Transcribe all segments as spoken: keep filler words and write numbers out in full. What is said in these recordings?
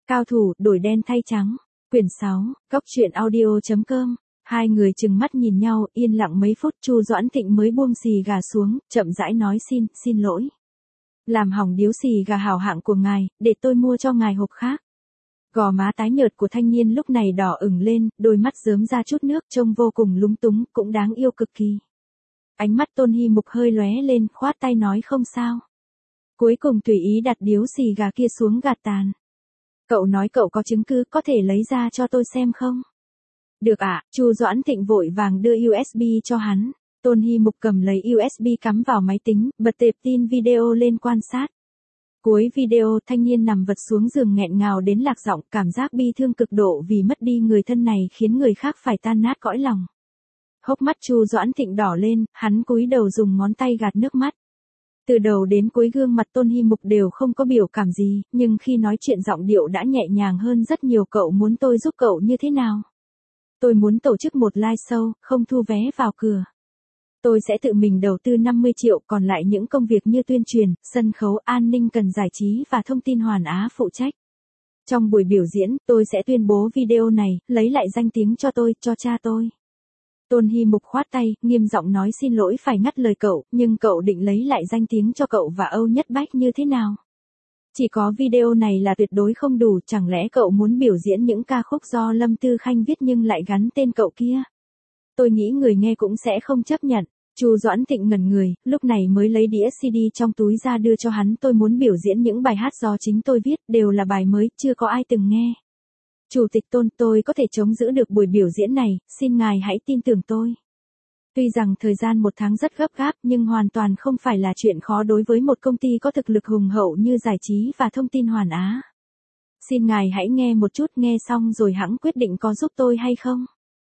Cao thủ, đổi đen thay trắng. Quyển sáu, Cốc truyện audio chấm com. Hai người chừng mắt nhìn nhau, yên lặng mấy phút, Chu Doãn Thịnh mới buông xì gà xuống, chậm rãi nói xin, xin lỗi. Làm hỏng điếu xì gà hảo hạng của ngài, để tôi mua cho ngài hộp khác. Gò má tái nhợt của thanh niên lúc này đỏ ửng lên, đôi mắt rớm ra chút nước, trông vô cùng lúng túng, cũng đáng yêu cực kỳ. Ánh mắt Tôn Hi Mục hơi lóe lên, khoát tay nói không sao. Cuối cùng tùy ý đặt điếu xì gà kia xuống gạt tàn. Cậu nói cậu có chứng cứ, có thể lấy ra cho tôi xem không? Được ạ, à, Chu Doãn Thịnh vội vàng đưa u ét bê cho hắn. Tôn Hi Mục cầm lấy u ét bê cắm vào máy tính, bật tệp tin video lên quan sát. Cuối video, thanh niên nằm vật xuống giường nghẹn ngào đến lạc giọng, cảm giác bi thương cực độ vì mất đi người thân này khiến người khác phải tan nát cõi lòng. Hốc mắt Chu Doãn Thịnh đỏ lên, hắn cúi đầu dùng ngón tay gạt nước mắt. Từ đầu đến cuối gương mặt Tôn Hi Mục đều không có biểu cảm gì, nhưng khi nói chuyện giọng điệu đã nhẹ nhàng hơn rất nhiều. Cậu muốn tôi giúp cậu như thế nào? Tôi muốn tổ chức một live show, không thu vé vào cửa. Tôi sẽ tự mình đầu tư năm mươi triệu, còn lại những công việc như tuyên truyền, sân khấu, an ninh cần giải trí và thông tin Hoàn Á phụ trách. Trong buổi biểu diễn, tôi sẽ tuyên bố video này, lấy lại danh tiếng cho tôi, cho cha tôi. Tôn Hi Mục khoát tay, nghiêm giọng nói xin lỗi phải ngắt lời cậu, nhưng cậu định lấy lại danh tiếng cho cậu và Âu Nhất Bách như thế nào? Chỉ có video này là tuyệt đối không đủ, chẳng lẽ cậu muốn biểu diễn những ca khúc do Lâm Tư Khanh viết nhưng lại gắn tên cậu kia? Tôi nghĩ người nghe cũng sẽ không chấp nhận. Chu Doãn Thịnh ngẩn người, lúc này mới lấy đĩa xê đê trong túi ra đưa cho hắn. Tôi muốn biểu diễn những bài hát do chính tôi viết, đều là bài mới, chưa có ai từng nghe. Chủ tịch Tôn, tôi có thể chống giữ được buổi biểu diễn này, xin ngài hãy tin tưởng tôi. Tuy rằng thời gian một tháng rất gấp gáp, nhưng hoàn toàn không phải là chuyện khó đối với một công ty có thực lực hùng hậu như Giải trí và Thông tin Hoàn Á. Xin ngài hãy nghe một chút, nghe xong rồi hẵng quyết định có giúp tôi hay không.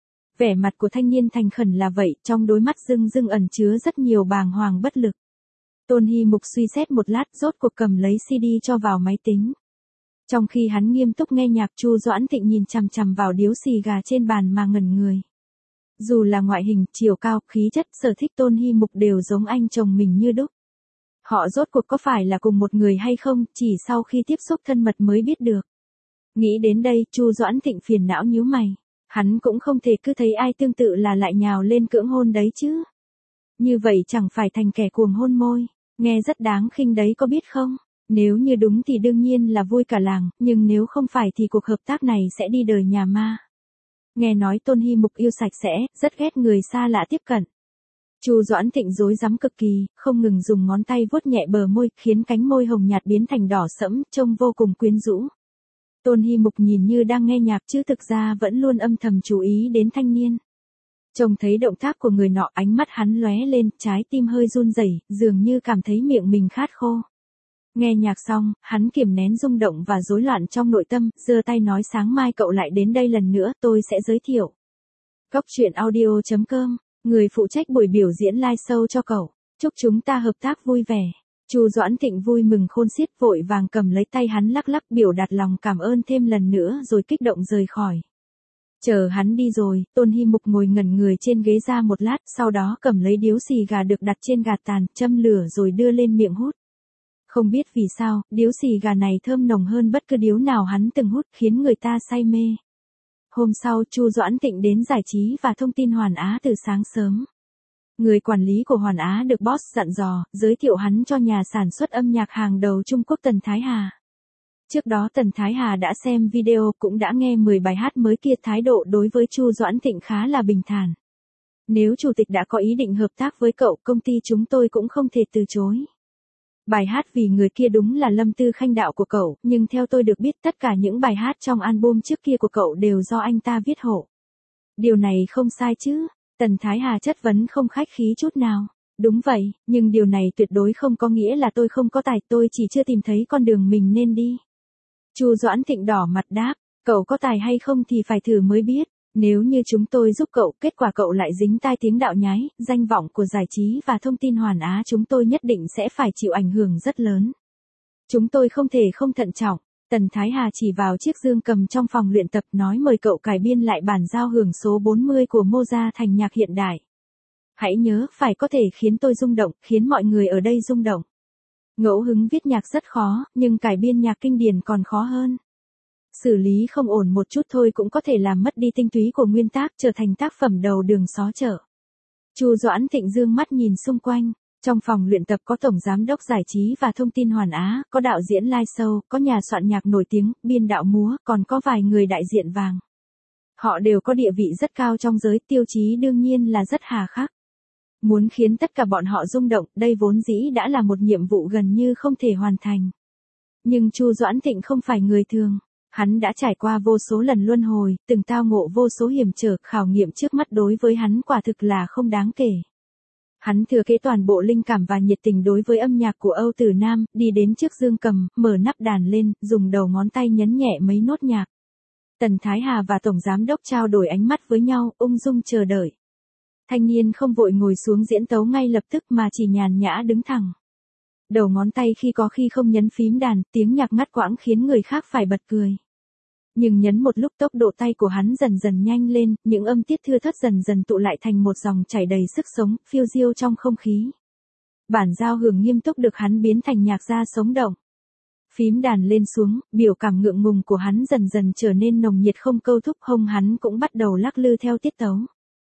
Vẻ mặt của thanh niên thành khẩn là vậy, trong đôi mắt rưng rưng ẩn chứa rất nhiều bàng hoàng bất lực. Tôn Hi Mục suy xét một lát, rốt cuộc cầm lấy xê đê cho vào máy tính. Trong khi hắn nghiêm túc nghe nhạc, Chu Doãn Thịnh nhìn chằm chằm vào điếu xì gà trên bàn mà ngẩn người. Dù là ngoại hình, chiều cao, khí chất, sở thích, Tôn Hi Mục đều giống anh chồng mình như đúc. Họ rốt cuộc có phải là cùng một người hay không, chỉ sau khi tiếp xúc thân mật mới biết được. Nghĩ đến đây, Chu Doãn Thịnh phiền não nhíu mày. Hắn cũng không thể cứ thấy ai tương tự là lại nhào lên cưỡng hôn đấy chứ. Như vậy chẳng phải thành kẻ cuồng hôn môi, nghe rất đáng khinh đấy có biết không? Nếu như đúng thì đương nhiên là vui cả làng, nhưng nếu không phải thì cuộc hợp tác này sẽ đi đời nhà ma. Nghe nói Tôn Hi Mục yêu sạch sẽ, rất ghét người xa lạ tiếp cận. Chu Doãn Thịnh rối rắm cực kỳ, không ngừng dùng ngón tay vuốt nhẹ bờ môi, khiến cánh môi hồng nhạt biến thành đỏ sẫm, trông vô cùng quyến rũ. Tôn Hi Mục nhìn như đang nghe nhạc chứ thực ra vẫn luôn âm thầm chú ý đến thanh niên. Trông thấy động tác của người nọ, ánh mắt hắn lóe lên, trái tim hơi run rẩy, dường như cảm thấy miệng mình khát khô. Nghe nhạc xong, hắn kiềm nén rung động và rối loạn trong nội tâm, giơ tay nói sáng mai cậu lại đến đây lần nữa, tôi sẽ giới thiệu. Cốc truyện audio chấm com, người phụ trách buổi biểu diễn live show cho cậu. Chúc chúng ta hợp tác vui vẻ. Chu Doãn Thịnh vui mừng khôn xiết, vội vàng cầm lấy tay hắn lắc lắc biểu đạt lòng cảm ơn thêm lần nữa rồi kích động rời khỏi. Chờ hắn đi rồi, Tôn Hi Mục ngồi ngẩn người trên ghế ra một lát, sau đó cầm lấy điếu xì gà được đặt trên gạt tàn, châm lửa rồi đưa lên miệng hút. Không biết vì sao, điếu xì gà này thơm nồng hơn bất cứ điếu nào hắn từng hút, khiến người ta say mê. Hôm sau, Chu Doãn Thịnh đến Giải trí và Thông tin Hoàn Á từ sáng sớm. Người quản lý của Hoàn Á được boss dặn dò, giới thiệu hắn cho nhà sản xuất âm nhạc hàng đầu Trung Quốc Tần Thái Hà. Trước đó Tần Thái Hà đã xem video, cũng đã nghe mười bài hát mới kia, thái độ đối với Chu Doãn Thịnh khá là bình thản. Nếu chủ tịch đã có ý định hợp tác với cậu, công ty chúng tôi cũng không thể từ chối. Bài hát Vì Người Kia đúng là Lâm Tư Khanh đạo của cậu, nhưng theo tôi được biết tất cả những bài hát trong album trước kia của cậu đều do anh ta viết hộ. Điều này không sai chứ? Tần Thái Hà chất vấn không khách khí chút nào. Đúng vậy, nhưng điều này tuyệt đối không có nghĩa là tôi không có tài, tôi chỉ chưa tìm thấy con đường mình nên đi. Chu Doãn Thịnh đỏ mặt đáp, cậu có tài hay không thì phải thử mới biết. Nếu như chúng tôi giúp cậu, kết quả cậu lại dính tai tiếng đạo nhái, danh vọng của Giải trí và Thông tin Hoàn Á chúng tôi nhất định sẽ phải chịu ảnh hưởng rất lớn. Chúng tôi không thể không thận trọng. Tần Thái Hà chỉ vào chiếc dương cầm trong phòng luyện tập, nói mời cậu cải biên lại bản giao hưởng số bốn mươi của Mozart thành nhạc hiện đại. Hãy nhớ, phải có thể khiến tôi rung động, khiến mọi người ở đây rung động. Ngẫu hứng viết nhạc rất khó, nhưng cải biên nhạc kinh điển còn khó hơn. Xử lý không ổn một chút thôi cũng có thể làm mất đi tinh túy của nguyên tác, trở thành tác phẩm đầu đường xó chợ. Chu Doãn Thịnh dương mắt nhìn xung quanh. Trong phòng luyện tập có tổng giám đốc giải trí và thông tin Hoàn Á, có đạo diễn live show, có nhà soạn nhạc nổi tiếng, biên đạo múa, còn có vài người đại diện vàng. Họ đều có địa vị rất cao trong giới, tiêu chí đương nhiên là rất hà khắc. Muốn khiến tất cả bọn họ rung động, đây vốn dĩ đã là một nhiệm vụ gần như không thể hoàn thành. Nhưng Chu Doãn Thịnh không phải người thường. Hắn đã trải qua vô số lần luân hồi, từng tao ngộ vô số hiểm trở, khảo nghiệm trước mắt đối với hắn quả thực là không đáng kể. Hắn thừa kế toàn bộ linh cảm và nhiệt tình đối với âm nhạc của Âu Tử Nam, đi đến trước dương cầm, mở nắp đàn lên, dùng đầu ngón tay nhấn nhẹ mấy nốt nhạc. Tần Thái Hà và Tổng Giám Đốc trao đổi ánh mắt với nhau, ung dung chờ đợi. Thanh niên không vội ngồi xuống diễn tấu ngay lập tức mà chỉ nhàn nhã đứng thẳng. Đầu ngón tay khi có khi không nhấn phím đàn, tiếng nhạc ngắt quãng khiến người khác phải bật cười. Nhưng nhấn một lúc tốc độ tay của hắn dần dần nhanh lên, những âm tiết thưa thớt dần dần tụ lại thành một dòng chảy đầy sức sống, phiêu diêu trong không khí. Bản giao hưởng nghiêm túc được hắn biến thành nhạc gia sống động. Phím đàn lên xuống, biểu cảm ngượng ngùng của hắn dần dần trở nên nồng nhiệt không câu thúc, hông hắn cũng bắt đầu lắc lư theo tiết tấu.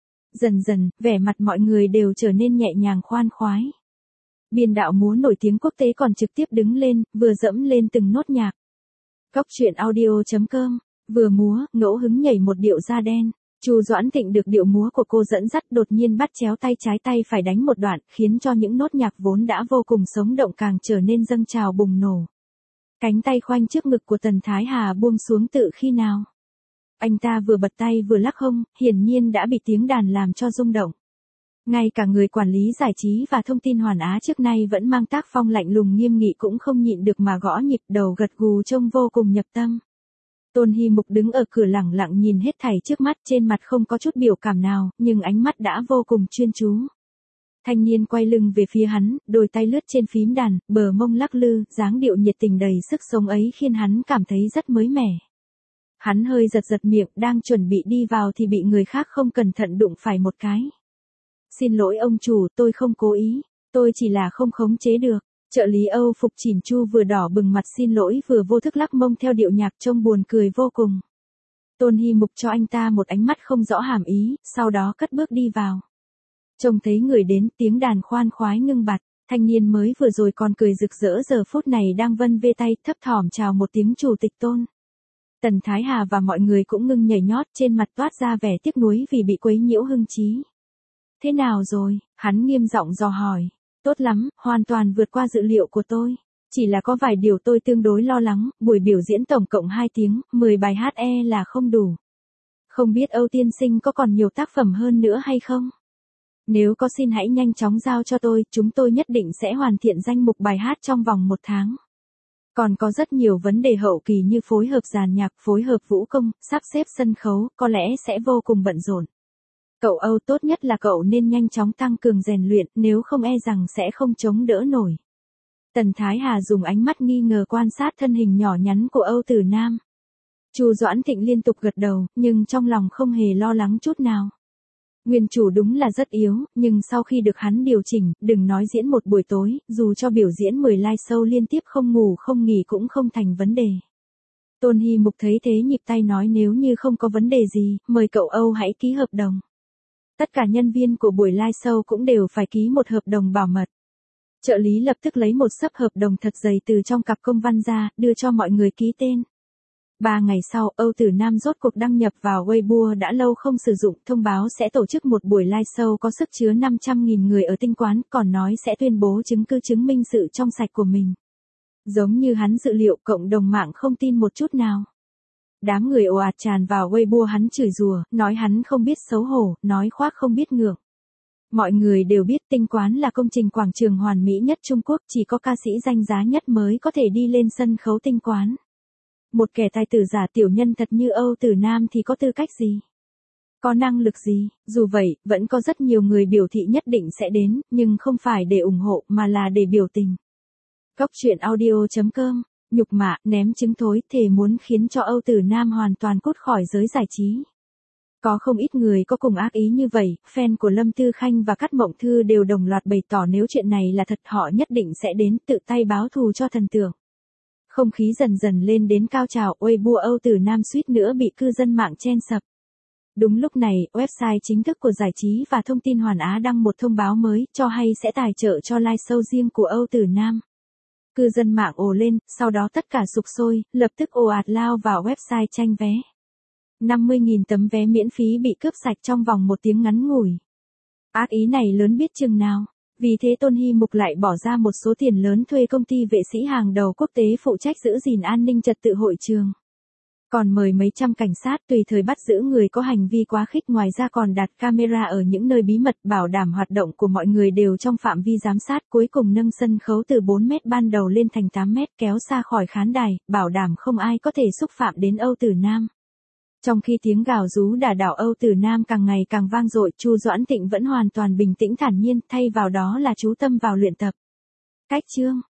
Dần dần, vẻ mặt mọi người đều trở nên nhẹ nhàng khoan khoái. Biên đạo múa nổi tiếng quốc tế còn trực tiếp đứng lên, vừa dẫm lên từng nốt nhạc. Cóc truyện audio chấm com, vừa múa, ngẫu hứng nhảy một điệu da đen. Chu Doãn Thịnh được điệu múa của cô dẫn dắt, đột nhiên bắt chéo tay trái tay phải đánh một đoạn, khiến cho những nốt nhạc vốn đã vô cùng sống động càng trở nên dâng trào bùng nổ. Cánh tay khoanh trước ngực của Tần Thái Hà buông xuống tự khi nào. Anh ta vừa bật tay vừa lắc hông, hiển nhiên đã bị tiếng đàn làm cho rung động. Ngay cả người quản lý giải trí và thông tin Hoàn Á trước nay vẫn mang tác phong lạnh lùng nghiêm nghị cũng không nhịn được mà gõ nhịp đầu gật gù trông vô cùng nhập tâm. Tôn Hy Mục đứng ở cửa lẳng lặng nhìn hết thảy trước mắt, trên mặt không có chút biểu cảm nào, nhưng ánh mắt đã vô cùng chuyên chú. Thanh niên quay lưng về phía hắn, đôi tay lướt trên phím đàn, bờ mông lắc lư, dáng điệu nhiệt tình đầy sức sống ấy khiến hắn cảm thấy rất mới mẻ. Hắn hơi giật giật miệng, đang chuẩn bị đi vào thì bị người khác không cẩn thận đụng phải một cái. Xin lỗi ông chủ, tôi không cố ý, tôi chỉ là không khống chế được. Trợ lý Âu phục chỉn chu vừa đỏ bừng mặt xin lỗi vừa vô thức lắc mông theo điệu nhạc trông buồn cười vô cùng. Tôn Hy Mục cho anh ta một ánh mắt không rõ hàm ý, sau đó cất bước đi vào. Trông thấy người đến, tiếng đàn khoan khoái ngưng bặt, thanh niên mới vừa rồi còn cười rực rỡ giờ phút này đang vân vê tay thấp thỏm chào một tiếng chủ tịch Tôn. Tần Thái Hà và mọi người cũng ngưng nhảy nhót, trên mặt toát ra vẻ tiếc nuối vì bị quấy nhiễu hưng trí. Thế nào rồi? Hắn nghiêm giọng dò hỏi. Tốt lắm, hoàn toàn vượt qua dự liệu của tôi. Chỉ là có vài điều tôi tương đối lo lắng, buổi biểu diễn tổng cộng hai tiếng, mười bài hát e là không đủ. Không biết Âu tiên sinh có còn nhiều tác phẩm hơn nữa hay không? Nếu có xin hãy nhanh chóng giao cho tôi, chúng tôi nhất định sẽ hoàn thiện danh mục bài hát trong vòng một tháng. Còn có rất nhiều vấn đề hậu kỳ như phối hợp dàn nhạc, phối hợp vũ công, sắp xếp sân khấu, có lẽ sẽ vô cùng bận rộn. Cậu Âu tốt nhất là cậu nên nhanh chóng tăng cường rèn luyện, nếu không e rằng sẽ không chống đỡ nổi. Tần Thái Hà dùng ánh mắt nghi ngờ quan sát thân hình nhỏ nhắn của Âu Tử Nam. Chu Doãn Thịnh liên tục gật đầu, nhưng trong lòng không hề lo lắng chút nào. Nguyên chủ đúng là rất yếu, nhưng sau khi được hắn điều chỉnh, đừng nói diễn một buổi tối, dù cho biểu diễn mười live show liên tiếp không ngủ không nghỉ cũng không thành vấn đề. Tôn Hy Mục thấy thế nhịp tay nói nếu như không có vấn đề gì, mời cậu Âu hãy ký hợp đồng. Tất cả nhân viên của buổi live show cũng đều phải ký một hợp đồng bảo mật. Trợ lý lập tức lấy một xấp hợp đồng thật dày từ trong cặp công văn ra, đưa cho mọi người ký tên. Ba ngày sau, Âu Tử Nam rốt cuộc đăng nhập vào Weibo đã lâu không sử dụng, thông báo sẽ tổ chức một buổi live show có sức chứa năm trăm nghìn người ở Tinh Quán, còn nói sẽ tuyên bố chứng cứ chứng minh sự trong sạch của mình. Giống như hắn dự liệu, cộng đồng mạng không tin một chút nào. Đám người ồ ạt tràn vào Weibo hắn chửi rủa, nói hắn không biết xấu hổ, nói khoác không biết ngượng. Mọi người đều biết Tinh Quán là công trình quảng trường hoàn mỹ nhất Trung Quốc, chỉ có ca sĩ danh giá nhất mới có thể đi lên sân khấu Tinh Quán. Một kẻ tài tử giả tiểu nhân thật như Âu Tử Nam thì có tư cách gì? Có năng lực gì? Dù vậy, vẫn có rất nhiều người biểu thị nhất định sẽ đến, nhưng không phải để ủng hộ mà là để biểu tình. Cóc truyện audio chấm com, nhục mạ, ném trứng thối, thề muốn khiến cho Âu Tử Nam hoàn toàn cút khỏi giới giải trí. Có không ít người có cùng ác ý như vậy, fan của Lâm Tư Khanh và Cát Mộng Thư đều đồng loạt bày tỏ nếu chuyện này là thật họ nhất định sẽ đến tự tay báo thù cho thần tượng. Không khí dần dần lên đến cao trào, Weibo Âu Tử Nam suýt nữa bị cư dân mạng chen sập. Đúng lúc này, website chính thức của Giải trí và Thông tin Hoàn Á đăng một thông báo mới, cho hay sẽ tài trợ cho live show riêng của Âu Tử Nam. Cư dân mạng ồ lên, sau đó tất cả sục sôi, lập tức ồ ạt lao vào website tranh vé. năm mươi nghìn tấm vé miễn phí bị cướp sạch trong vòng một tiếng ngắn ngủi. Ác ý này lớn biết chừng nào. Vì thế Tôn Hy Mục lại bỏ ra một số tiền lớn thuê công ty vệ sĩ hàng đầu quốc tế phụ trách giữ gìn an ninh trật tự hội trường. Còn mời mấy trăm cảnh sát tùy thời bắt giữ người có hành vi quá khích, ngoài ra còn đặt camera ở những nơi bí mật bảo đảm hoạt động của mọi người đều trong phạm vi giám sát, cuối cùng nâng sân khấu từ bốn mét ban đầu lên thành tám mét, kéo xa khỏi khán đài, bảo đảm không ai có thể xúc phạm đến Âu Tử Nam. Trong khi tiếng gào rú đả đảo Âu Tử Nam càng ngày càng vang dội, Chu Doãn Tịnh vẫn hoàn toàn bình tĩnh thản nhiên, thay vào đó là chú tâm vào luyện tập. Cách chương